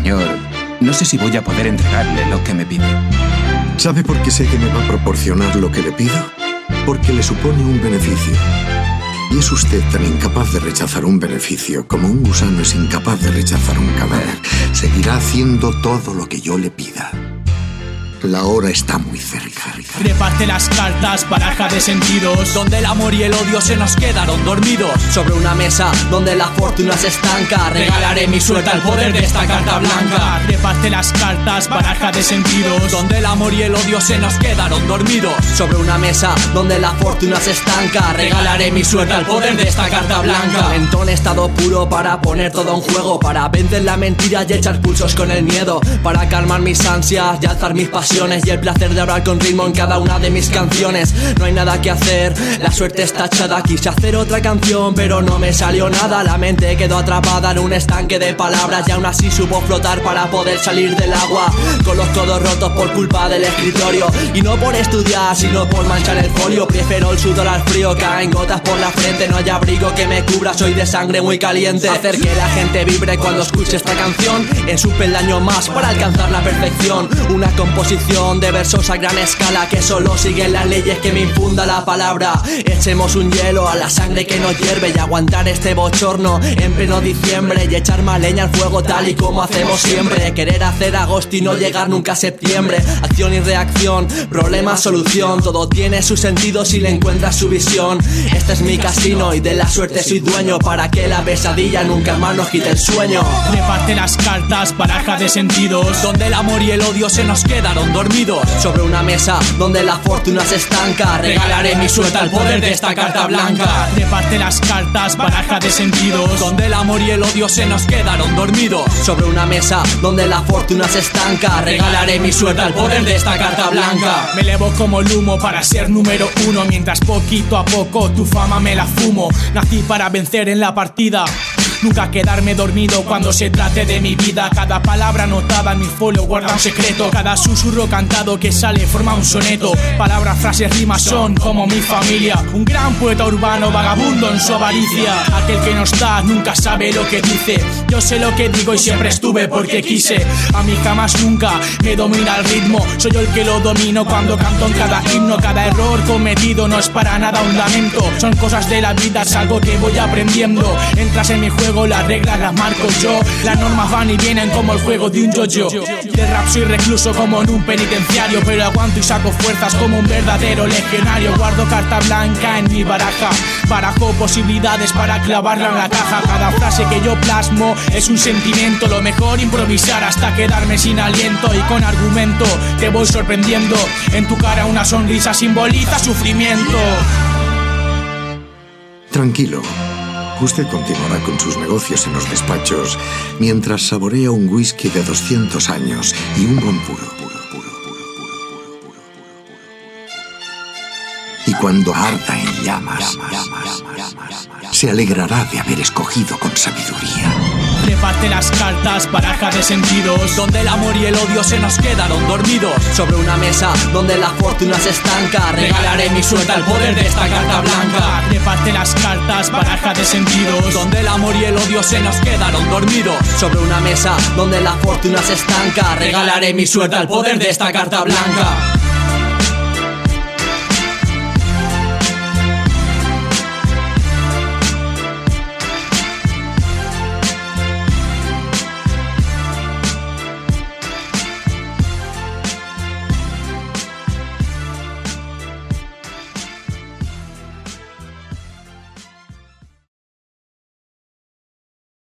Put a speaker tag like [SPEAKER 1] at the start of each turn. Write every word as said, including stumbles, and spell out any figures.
[SPEAKER 1] Señor, no sé si voy a poder entregarle lo que me pide.
[SPEAKER 2] ¿Sabe por qué sé que me va a proporcionar lo que le pido? Porque le supone un beneficio. Y es usted tan incapaz de rechazar un beneficio como un gusano es incapaz de rechazar un cadáver. Seguirá haciendo todo lo que yo le pida. La hora está muy cerca.
[SPEAKER 3] Reparte las cartas, baraja de sentidos,
[SPEAKER 4] donde el amor y el odio se nos quedaron dormidos. Sobre una mesa donde la fortuna se estanca, regalaré mi suerte al poder de esta carta blanca.
[SPEAKER 3] Reparte las cartas, baraja de sentidos,
[SPEAKER 4] donde el amor y el odio se nos quedaron dormidos. Sobre una mesa donde la fortuna se estanca, regalaré mi suerte al poder de esta carta blanca. En estado puro para poner todo en juego, para vencer la mentira y echar pulsos con el miedo, para calmar mis ansias y alzar mis pasiones y el placer de hablar con ritmo en cada una de mis canciones. No hay nada que hacer, la suerte está echada. Quise hacer otra canción pero no me salió nada. La mente quedó atrapada en un estanque de palabras y aún así supo flotar para poder salir del agua, con los codos rotos por culpa del escritorio. Y no por estudiar sino por manchar el folio. Prefiero el sudor al frío, caen gotas por la frente. No hay abrigo que me cubra, soy de sangre muy caliente. Hacer que la gente vibre cuando escuche esta canción, en su peldaño más para alcanzar la perfección. Una composición de versos a gran escala que solo siguen las leyes que me infunda la palabra. Echemos un hielo a la sangre que nos hierve y aguantar este bochorno en pleno diciembre y echar más leña al fuego tal y como hacemos siempre. Querer hacer agosto y no llegar nunca a septiembre. Acción y reacción, problema, solución. Todo tiene su sentido si le encuentras su visión. Este es mi casino y de la suerte soy dueño, para que la pesadilla nunca más nos quite el sueño.
[SPEAKER 3] Reparte las cartas, baraja de sentidos,
[SPEAKER 4] donde el amor y el odio se nos quedaron dormidos. Sobre una mesa donde la fortuna se estanca, regalaré mi suerte al poder de esta carta blanca.
[SPEAKER 3] Reparte las cartas, baraja de sentidos,
[SPEAKER 4] donde el amor y el odio se nos quedaron dormidos. Sobre una mesa donde la fortuna se estanca, regalaré mi suerte al poder de esta carta blanca.
[SPEAKER 3] Me elevo como el humo para ser número uno, mientras poquito a poco tu fama me la fumo. Nací para vencer en la partida, nunca quedarme dormido cuando se trate de mi vida. Cada palabra anotada en mi folio guarda un secreto. Cada susurro cantado que sale forma un soneto. Palabras, frases, rimas son como mi familia. Un gran poeta urbano vagabundo en su avaricia. Aquel que no está nunca sabe lo que dice. Yo sé lo que digo y siempre estuve porque quise. A mí jamás nunca me domina el ritmo. Soy yo el que lo domino cuando canto en cada himno. Cada error cometido no es para nada un lamento. Son cosas de la vida, es algo que voy aprendiendo. Entras en mi juego, las reglas las marco yo. Las normas van y vienen como el juego de un yo-yo. De rap soy recluso como en un penitenciario, pero aguanto y saco fuerzas como un verdadero legionario. Guardo carta blanca en mi baraja, barajo posibilidades para clavarla en la caja. Cada frase que yo plasmo es un sentimiento. Lo mejor improvisar hasta quedarme sin aliento, y con argumento te voy sorprendiendo. En tu cara una sonrisa simboliza sufrimiento.
[SPEAKER 2] Tranquilo. Usted continuará con sus negocios en los despachos mientras saborea un whisky de doscientos años y un buen puro. Y cuando arda en llamas, se alegrará de haber escogido con sabiduría.
[SPEAKER 3] Reparte las cartas, baraja de sentidos,
[SPEAKER 4] donde el amor y el odio se nos quedaron dormidos. Sobre una mesa donde la fortuna se estanca, regalaré mi suerte al poder de esta carta blanca.
[SPEAKER 3] Reparte las cartas, baraja de sentidos,
[SPEAKER 4] donde el amor y el odio se nos quedaron dormidos. Sobre una mesa donde la fortuna se estanca, regalaré mi suerte al poder de esta carta blanca.